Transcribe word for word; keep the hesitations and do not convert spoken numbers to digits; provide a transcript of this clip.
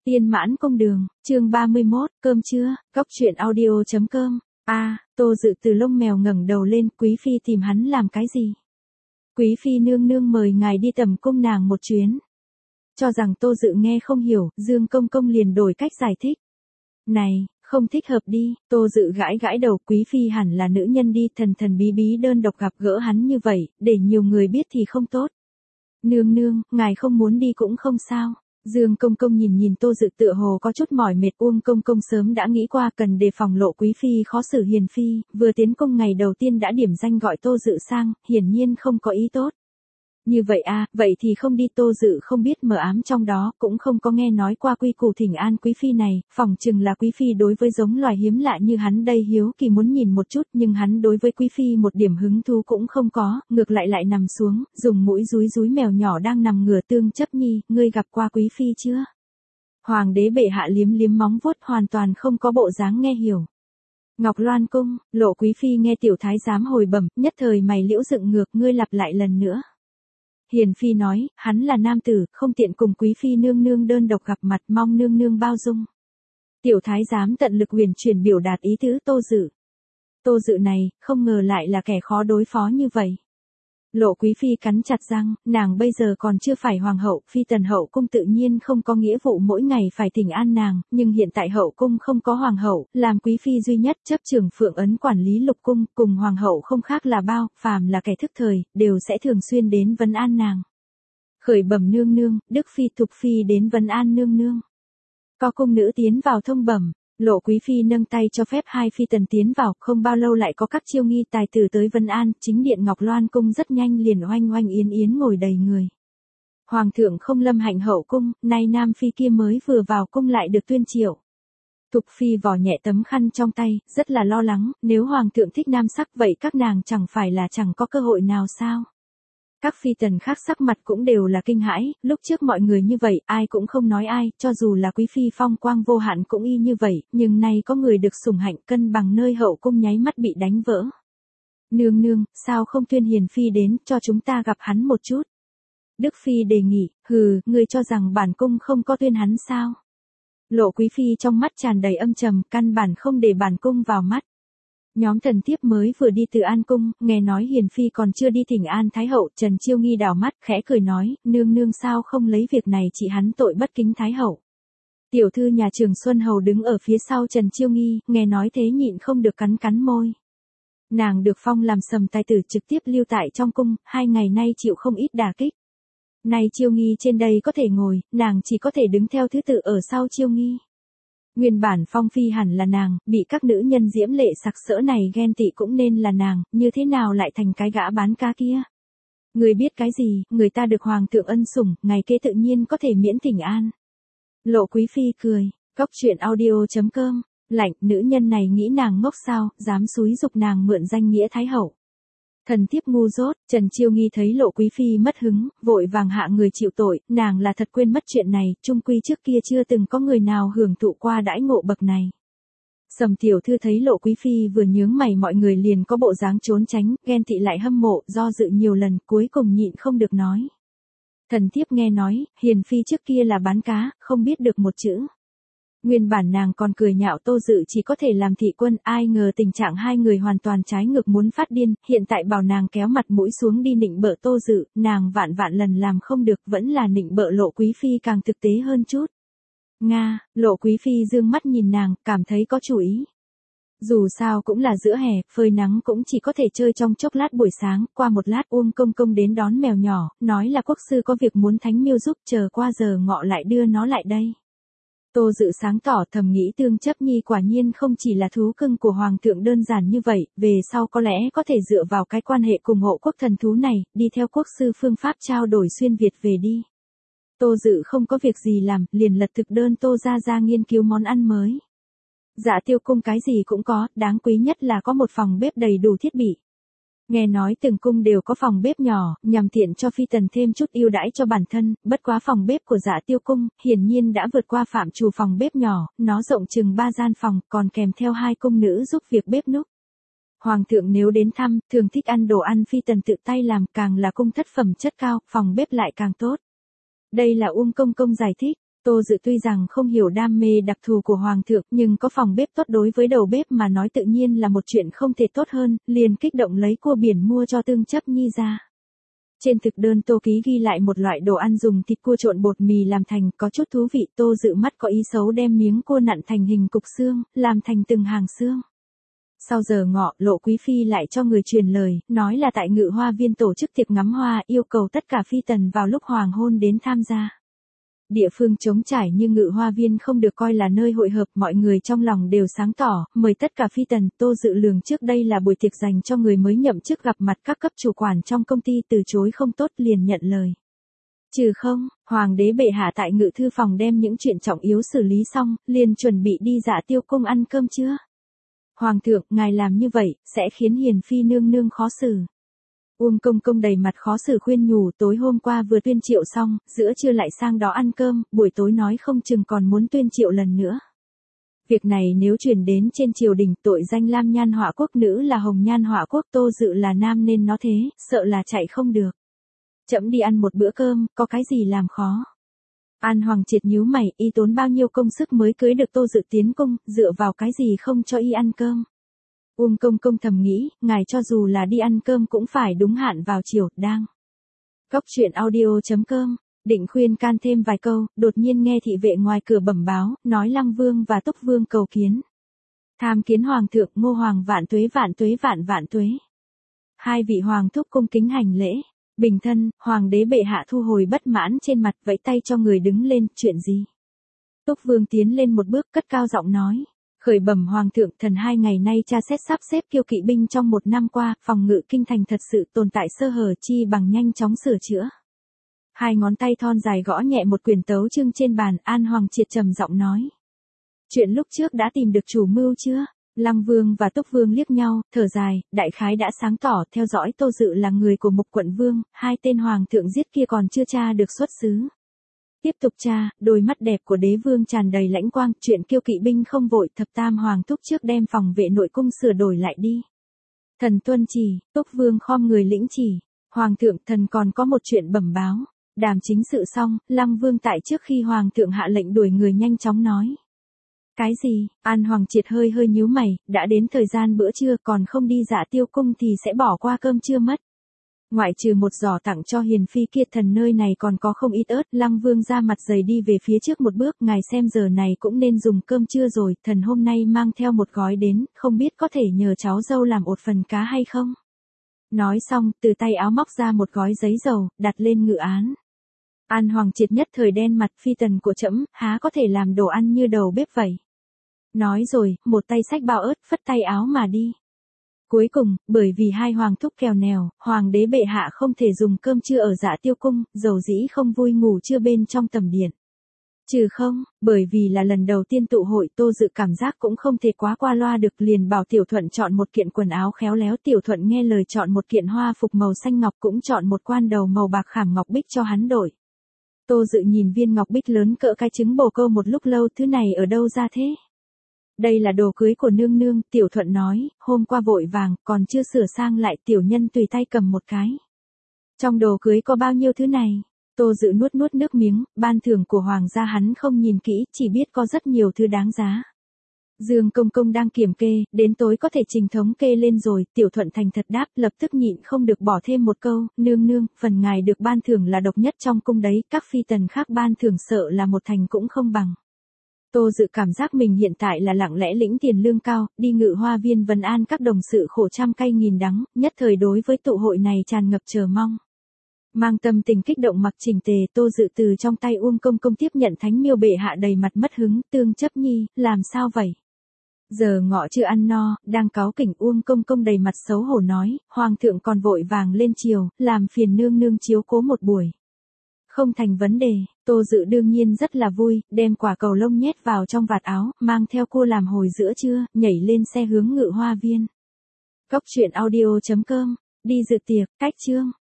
Tiên Mãn Cung Đường, chương ba mươi mốt, cơm trưa, góc truyện audio chấm com. A, à, Tô Dự từ lông mèo ngẩng đầu lên, quý phi tìm hắn làm cái gì? Quý phi nương nương mời ngài đi tầm cung nàng một chuyến. Cho rằng Tô Dự nghe không hiểu, Dương Công Công liền đổi cách giải thích. Này, không thích hợp đi, Tô Dự gãi gãi đầu, quý phi hẳn là nữ nhân đi, thần thần bí bí đơn độc gặp gỡ hắn như vậy, để nhiều người biết thì không tốt. Nương nương, ngài không muốn đi cũng không sao. Dương Công Công nhìn nhìn Tô Dự tựa hồ có chút mỏi mệt. Uông Công Công sớm đã nghĩ qua cần đề phòng Lộ quý phi khó xử hiền phi, vừa tiến cung ngày đầu tiên đã điểm danh gọi Tô Dự sang, hiển nhiên không có ý tốt. Như vậy à, vậy thì không đi. Tô Dự không biết mờ ám trong đó, cũng không có nghe nói qua quy củ thỉnh an quý phi này, phỏng chừng là quý phi đối với giống loài hiếm lạ như hắn đây hiếu kỳ muốn nhìn một chút, nhưng hắn đối với quý phi một điểm hứng thú cũng không có, ngược lại lại nằm xuống, dùng mũi dúi dúi mèo nhỏ đang nằm ngửa tương chấp nhi, ngươi gặp qua quý phi chưa? Hoàng đế bệ hạ liếm liếm móng vuốt, hoàn toàn không có bộ dáng nghe hiểu. Ngọc Loan cung, Lộ quý phi nghe tiểu thái giám hồi bẩm, nhất thời mày liễu dựng ngược, ngươi lặp lại lần nữa. Hiền phi nói, hắn là nam tử, không tiện cùng quý phi nương nương đơn độc gặp mặt, mong nương nương bao dung. Tiểu thái giám tận lực huyền chuyển biểu đạt ý tứ Tô Dự. Tô Dự này, không ngờ lại là kẻ khó đối phó như vậy. Lộ quý phi cắn chặt răng, nàng bây giờ còn chưa phải hoàng hậu, phi tần hậu cung tự nhiên không có nghĩa vụ mỗi ngày phải thỉnh an nàng, nhưng hiện tại hậu cung không có hoàng hậu, làm quý phi duy nhất chấp trưởng phượng ấn quản lý lục cung, cùng hoàng hậu không khác là bao, phàm là kẻ thức thời, đều sẽ thường xuyên đến vấn an nàng. Khởi bẩm nương nương, Đức phi Thục phi đến vấn an nương nương. Có cung nữ tiến vào thông bẩm. Lộ quý phi nâng tay cho phép hai phi tần tiến vào, không bao lâu lại có các chiêu nghi tài tử tới vân an, chính điện Ngọc Loan cung rất nhanh liền oanh oanh yến yến ngồi đầy người. Hoàng thượng không lâm hạnh hậu cung, nay nam phi kia mới vừa vào cung lại được tuyên triệu. Thục phi vò nhẹ tấm khăn trong tay, rất là lo lắng, nếu hoàng thượng thích nam sắc vậy các nàng chẳng phải là chẳng có cơ hội nào sao? Các phi tần khác sắc mặt cũng đều là kinh hãi, lúc trước mọi người như vậy, ai cũng không nói ai, cho dù là quý phi phong quang vô hạn cũng y như vậy, nhưng nay có người được sủng hạnh cân bằng nơi hậu cung nháy mắt bị đánh vỡ. Nương nương, sao không tuyên hiền phi đến, cho chúng ta gặp hắn một chút. Đức phi đề nghị, hừ, ngươi cho rằng bản cung không có tuyên hắn sao? Lộ quý phi trong mắt tràn đầy âm trầm, căn bản không để bản cung vào mắt. Nhóm thần thiếp mới vừa đi từ An Cung, nghe nói hiền phi còn chưa đi thỉnh an Thái Hậu, Trần Chiêu Nghi đảo mắt, khẽ cười nói, nương nương sao không lấy việc này trị hắn tội bất kính Thái Hậu. Tiểu thư nhà Trường Xuân Hầu đứng ở phía sau Trần Chiêu Nghi, nghe nói thế nhịn không được cắn cắn môi. Nàng được phong làm sầm tài tử trực tiếp lưu tại trong cung, hai ngày nay chịu không ít đả kích. Nay Chiêu Nghi trên đây có thể ngồi, nàng chỉ có thể đứng theo thứ tự ở sau Chiêu Nghi. Nguyên bản phong phi hẳn là nàng, bị các nữ nhân diễm lệ sặc sỡ này ghen tị cũng nên là nàng, như thế nào lại thành cái gã bán cá kia. Người biết cái gì, người ta được hoàng thượng ân sủng, ngày kế tự nhiên có thể miễn thỉnh an. Lộ quý phi cười, góc truyện audio chấm com, lạnh, nữ nhân này nghĩ nàng ngốc sao, dám xúi dục nàng mượn danh nghĩa Thái Hậu. Thần thiếp ngu dốt, Trần Chiêu Nghi thấy Lộ quý phi mất hứng, vội vàng hạ người chịu tội, nàng là thật quên mất chuyện này, chung quy trước kia chưa từng có người nào hưởng thụ qua đãi ngộ bậc này. Sầm tiểu thư thấy Lộ quý phi vừa nhướng mày mọi người liền có bộ dáng trốn tránh, ghen tị lại hâm mộ, do dự nhiều lần, cuối cùng nhịn không được nói. Thần thiếp nghe nói, hiền phi trước kia là bán cá, không biết được một chữ. Nguyên bản nàng còn cười nhạo Tô Dự chỉ có thể làm thị quân, ai ngờ tình trạng hai người hoàn toàn trái ngược muốn phát điên, hiện tại bảo nàng kéo mặt mũi xuống đi nịnh bợ Tô Dự, nàng vạn vạn lần làm không được, vẫn là nịnh bợ Lộ quý phi càng thực tế hơn chút. Nga, Lộ quý phi dương mắt nhìn nàng, cảm thấy có chủ ý. Dù sao cũng là giữa hè, phơi nắng cũng chỉ có thể chơi trong chốc lát buổi sáng, qua một lát Uông Công Công đến đón mèo nhỏ, nói là quốc sư có việc muốn Thánh Miêu giúp, chờ qua giờ ngọ lại đưa nó lại đây. Tô Dự sáng tỏ thầm nghĩ tương chấp nhi quả nhiên không chỉ là thú cưng của hoàng thượng đơn giản như vậy, về sau có lẽ có thể dựa vào cái quan hệ cùng hộ quốc thần thú này, đi theo quốc sư phương pháp trao đổi xuyên Việt về đi. Tô Dự không có việc gì làm, liền lật thực đơn Tô ra ra nghiên cứu món ăn mới. Dạ Tiêu cung cái gì cũng có, đáng quý nhất là có một phòng bếp đầy đủ thiết bị. Nghe nói từng cung đều có phòng bếp nhỏ, nhằm tiện cho phi tần thêm chút ưu đãi cho bản thân, bất quá phòng bếp của Dạ Tiêu cung, hiển nhiên đã vượt qua phạm trù phòng bếp nhỏ, nó rộng chừng ba gian phòng, còn kèm theo hai cung nữ giúp việc bếp núc. Hoàng thượng nếu đến thăm, thường thích ăn đồ ăn phi tần tự tay làm, càng là cung thất phẩm chất cao, phòng bếp lại càng tốt. Đây là Uông Công Công giải thích. Tô Dự tuy rằng không hiểu đam mê đặc thù của Hoàng thượng, nhưng có phòng bếp tốt đối với đầu bếp mà nói tự nhiên là một chuyện không thể tốt hơn, liền kích động lấy cua biển mua cho Tương Chấp Nhi ra. Trên thực đơn Tô Ký ghi lại một loại đồ ăn dùng thịt cua trộn bột mì làm thành, có chút thú vị. Tô Dự mắt có ý xấu đem miếng cua nặn thành hình cục xương, làm thành từng hàng xương. Sau giờ ngọ, Lộ Quý Phi lại cho người truyền lời, nói là tại Ngự Hoa Viên tổ chức tiệc ngắm hoa, yêu cầu tất cả phi tần vào lúc hoàng hôn đến tham gia. Địa phương trống trải như Ngự Hoa Viên không được coi là nơi hội hợp, mọi người trong lòng đều sáng tỏ, mời tất cả phi tần. Tô Dự lường trước đây là buổi tiệc dành cho người mới nhậm chức gặp mặt các cấp chủ quản trong công ty, từ chối không tốt liền nhận lời. Trừ không, Hoàng đế bệ hạ tại Ngự thư phòng đem những chuyện trọng yếu xử lý xong, liền chuẩn bị đi Dạ Tiêu cung ăn cơm trưa. Hoàng thượng, ngài làm như vậy, sẽ khiến hiền phi nương nương khó xử. Uông Công Công đầy mặt khó xử khuyên nhủ, tối hôm qua vừa tuyên triệu xong, giữa trưa lại sang đó ăn cơm, buổi tối nói không chừng còn muốn tuyên triệu lần nữa. Việc này nếu truyền đến trên triều đình, tội danh Lam Nhan Họa Quốc nữ là Hồng Nhan Họa Quốc, Tô Dự là nam nên nó thế, sợ là chạy không được. Chậm đi ăn một bữa cơm, có cái gì làm khó. An Hoàng Triệt nhíu mày, y tốn bao nhiêu công sức mới cưới được Tô Dự tiến cung, dựa vào cái gì không cho y ăn cơm. Uông Công Công thầm nghĩ, ngài cho dù là đi ăn cơm cũng phải đúng hạn vào chiều, đang. Góc truyện audio chấm com, định khuyên can thêm vài câu, đột nhiên nghe thị vệ ngoài cửa bẩm báo, nói Lăng Vương và Túc Vương cầu kiến. Tham kiến Hoàng thượng, Ngô Hoàng vạn tuế vạn tuế vạn vạn tuế. Hai vị Hoàng thúc cung kính hành lễ. Bình thân, Hoàng đế bệ hạ thu hồi bất mãn trên mặt, vẫy tay cho người đứng lên, chuyện gì? Túc Vương tiến lên một bước, cất cao giọng nói. Khởi bẩm Hoàng thượng, thần hai ngày nay tra xét sắp xếp kiêu kỵ binh trong một năm qua, phòng ngự kinh thành thật sự tồn tại sơ hở, chi bằng nhanh chóng sửa chữa. Hai ngón tay thon dài gõ nhẹ một quyển tấu chương trên bàn, An Hoàng Triệt trầm giọng nói. Chuyện lúc trước đã tìm được chủ mưu chưa? Lăng Vương và Túc Vương liếc nhau, thở dài, đại khái đã sáng tỏ, theo dõi Tô Dự là người của Mục Quận Vương, hai tên Hoàng thượng giết kia còn chưa tra được xuất xứ. Tiếp tục tra, đôi mắt đẹp của đế vương tràn đầy lãnh quang, chuyện kiêu kỵ binh không vội, thập tam hoàng thúc trước đem phòng vệ nội cung sửa đổi lại đi. Thần tuân chỉ, Túc Vương khom người lĩnh chỉ, Hoàng thượng, thần còn có một chuyện bẩm báo. Đàm chính sự xong, Lăng Vương tại trước khi Hoàng thượng hạ lệnh đuổi người nhanh chóng nói. Cái gì? An Hoàng Triệt hơi hơi nhíu mày, đã đến thời gian bữa trưa còn không đi Dạ Tiêu cung thì sẽ bỏ qua cơm trưa mất. Ngoại trừ một giỏ tặng cho hiền phi kia, thần nơi này còn có không ít ớt. Lăng Vương ra mặt dày đi về phía trước một bước, ngài xem giờ này cũng nên dùng cơm trưa rồi, thần hôm nay mang theo một gói đến, không biết có thể nhờ cháu dâu làm một phần cá hay không? Nói xong, từ tay áo móc ra một gói giấy dầu, đặt lên ngự án. An Hoàng Triệt nhất thời đen mặt, phi tần của trẫm há có thể làm đồ ăn như đầu bếp vậy. Nói rồi, một tay xách bao ớt, phất tay áo mà đi. Cuối cùng, bởi vì hai hoàng thúc kèo nèo, Hoàng đế bệ hạ không thể dùng cơm trưa ở Dạ Tiêu cung, dầu dĩ không vui ngủ trưa bên trong tầm điện. Trừ không, bởi vì là lần đầu tiên tụ hội, Tô Dự cảm giác cũng không thể quá qua loa được, liền bảo Tiểu Thuận chọn một kiện quần áo khéo léo. Tiểu Thuận nghe lời chọn một kiện hoa phục màu xanh ngọc, cũng chọn một quan đầu màu bạc khảm ngọc bích cho hắn đổi. Tô Dự nhìn viên ngọc bích lớn cỡ cái trứng bồ câu một lúc lâu, thứ này ở đâu ra thế? Đây là đồ cưới của nương nương, Tiểu Thuận nói, hôm qua vội vàng, còn chưa sửa sang lại, tiểu nhân tùy tay cầm một cái. Trong đồ cưới có bao nhiêu thứ này? Tô Dự nuốt nuốt nước miếng, ban thưởng của hoàng gia hắn không nhìn kỹ, chỉ biết có rất nhiều thứ đáng giá. Dương Công Công đang kiểm kê, đến tối có thể trình thống kê lên rồi. Tiểu Thuận thành thật đáp, lập tức nhịn không được bỏ thêm một câu, nương nương, phần ngài được ban thưởng là độc nhất trong cung đấy, các phi tần khác ban thưởng sợ là một thành cũng không bằng. Tô Dự cảm giác mình hiện tại là lặng lẽ lĩnh tiền lương cao, đi Ngự Hoa Viên vấn an các đồng sự khổ trăm cay nghìn đắng, nhất thời đối với tụ hội này tràn ngập chờ mong. Mang tâm tình kích động mặc chỉnh tề, Tô Dự từ trong tay Uông Công Công tiếp nhận thánh miêu bệ hạ đầy mặt mất hứng, Tương Chấp Nhi, làm sao vậy? Giờ ngọ chưa ăn no, đang cáu kỉnh. Uông Công Công đầy mặt xấu hổ nói, Hoàng thượng còn vội vàng lên triều, làm phiền nương nương chiếu cố một buổi. Không thành vấn đề, Tô Dự đương nhiên rất là vui, đem quả cầu lông nhét vào trong vạt áo, mang theo cua làm hồi giữa trưa, nhảy lên xe hướng Ngự Hoa Viên. Góc truyện audio chấm com, đi dự tiệc, cách chương.